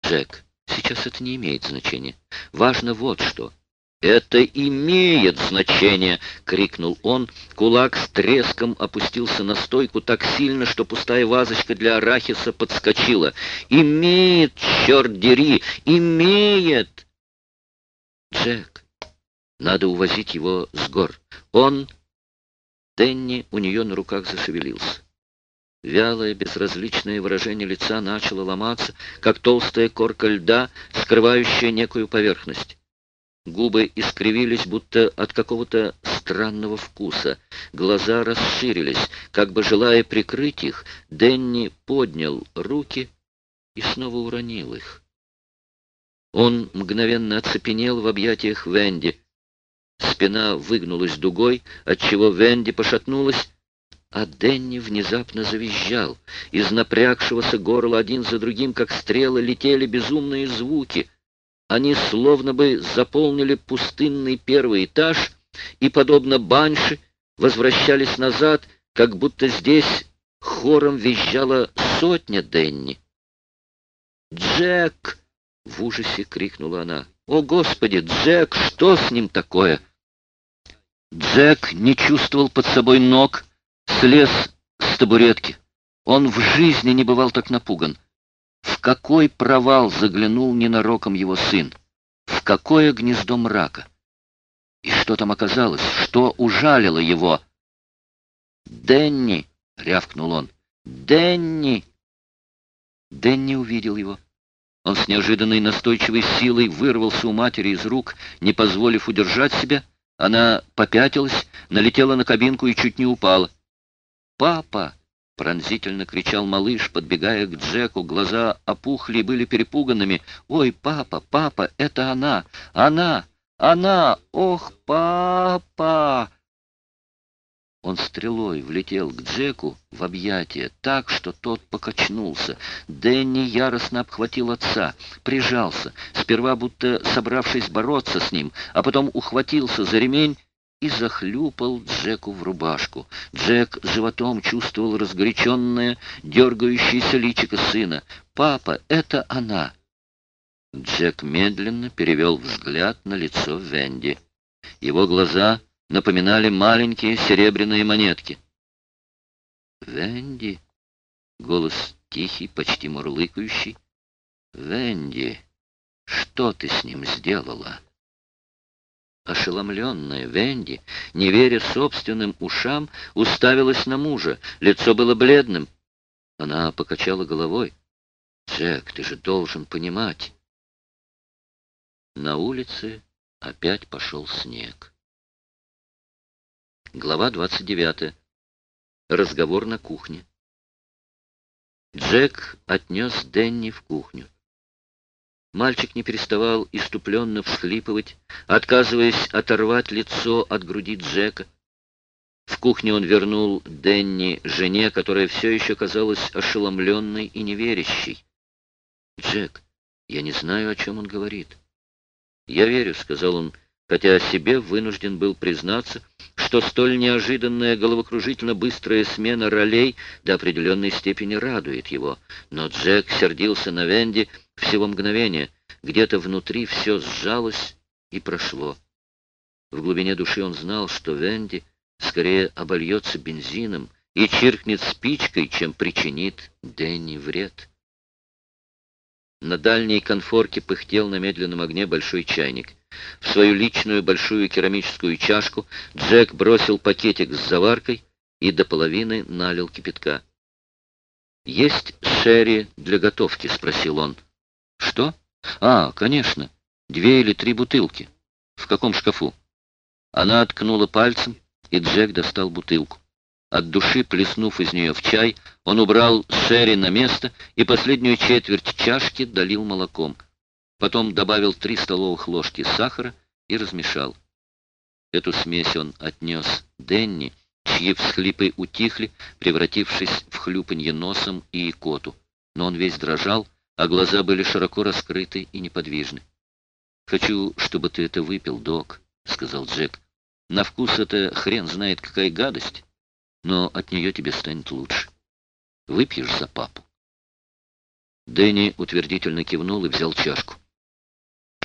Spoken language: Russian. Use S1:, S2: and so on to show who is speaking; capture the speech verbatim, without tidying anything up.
S1: Джек, сейчас это не имеет значения. Важно вот что». «Это имеет значение!» — крикнул он. Кулак с треском опустился на стойку так сильно, что пустая вазочка для арахиса подскочила. «Имеет, черт дери! Имеет!» «Джек, надо увозить его с гор. Он...» Дэнни у нее на руках зашевелился. Вялое, безразличное выражение лица начало ломаться, как толстая корка льда, скрывающая некую поверхность. Губы искривились, будто от какого-то странного вкуса. Глаза расширились, как бы желая прикрыть их. Дэнни поднял руки и снова уронил их. Он мгновенно оцепенел в объятиях Венди. Спина выгнулась дугой, отчего Венди пошатнулась, а Дэнни внезапно завизжал. Из напрягшегося горла один за другим, как стрелы, летели безумные звуки. Они словно бы заполнили пустынный первый этаж и, подобно банши, возвращались назад, как будто здесь хором визжала сотня Дэнни. «Джек!» — в ужасе крикнула она. «О, Господи, Джек, что с ним такое?» Джек не чувствовал под собой ног, слез с табуретки. Он в жизни не бывал так напуган. В какой провал заглянул ненароком его сын? В какое гнездо мрака? И что там оказалось? Что ужалило его? «Дэнни!» — рявкнул он. «Дэнни!» Дэнни увидел его. Он с неожиданной настойчивой силой вырвался у матери из рук, не позволив удержать себя. Она попятилась, налетела на кабинку и чуть не упала. «Папа!» — пронзительно кричал малыш, подбегая к Джеку. Глаза опухли и были перепуганными. «Ой, папа, папа, это она! Она! Она! Ох, папа!» Он стрелой влетел к Джеку в объятия так, что тот покачнулся. Дэнни яростно обхватил отца, прижался, сперва будто собравшись бороться с ним, а потом ухватился за ремень и захлюпал Джеку в рубашку. Джек животом чувствовал разгоряченное, дергающееся личико сына. «Папа, это она!» Джек медленно перевел взгляд на лицо Венди. Его глаза напоминали маленькие серебряные монетки. «Венди!» — голос тихий, почти мурлыкающий. «Венди, что ты с ним сделала?» Ошеломленная Венди, не веря собственным ушам, уставилась на мужа. Лицо было бледным. Она покачала головой. «Джек, ты же должен понимать». На улице опять пошел снег. Глава двадцать девятая. Разговор на кухне. Джек отнес Дэнни в кухню. Мальчик не переставал иступленно всхлипывать, отказываясь оторвать лицо от груди Джека. В кухне он вернул Дэнни жене, которая все еще казалась ошеломленной и неверящей. «Джек, я не знаю, о чем он говорит». «Я верю», — сказал он, хотя о себе вынужден был признаться, что столь неожиданная головокружительно быстрая смена ролей до определенной степени радует его. Но Джек сердился на Венди всего мгновения. Где-то внутри все сжалось и прошло. В глубине души он знал, что Венди скорее обольется бензином и чиркнет спичкой, чем причинит Дэнни вред. На дальней конфорке пыхтел на медленном огне большой чайник. В свою личную большую керамическую чашку Джек бросил пакетик с заваркой и до половины налил кипятка. «Есть шерри для готовки?» — спросил он. «Что? А, конечно. Две или три бутылки. В каком шкафу?» Она ткнула пальцем, и Джек достал бутылку. От души плеснув из нее в чай, он убрал шерри на место и последнюю четверть чашки долил молоком. Потом добавил три столовых ложки сахара и размешал. Эту смесь он отнес Дэнни, чьи всхлипы утихли, превратившись в хлюпанье носом и икоту. Но он весь дрожал, а глаза были широко раскрыты и неподвижны. «Хочу, чтобы ты это выпил, док», — сказал Джек. «На вкус это хрен знает какая гадость, но от нее тебе станет лучше. Выпьешь за папу?» Дэнни утвердительно кивнул и взял чашку.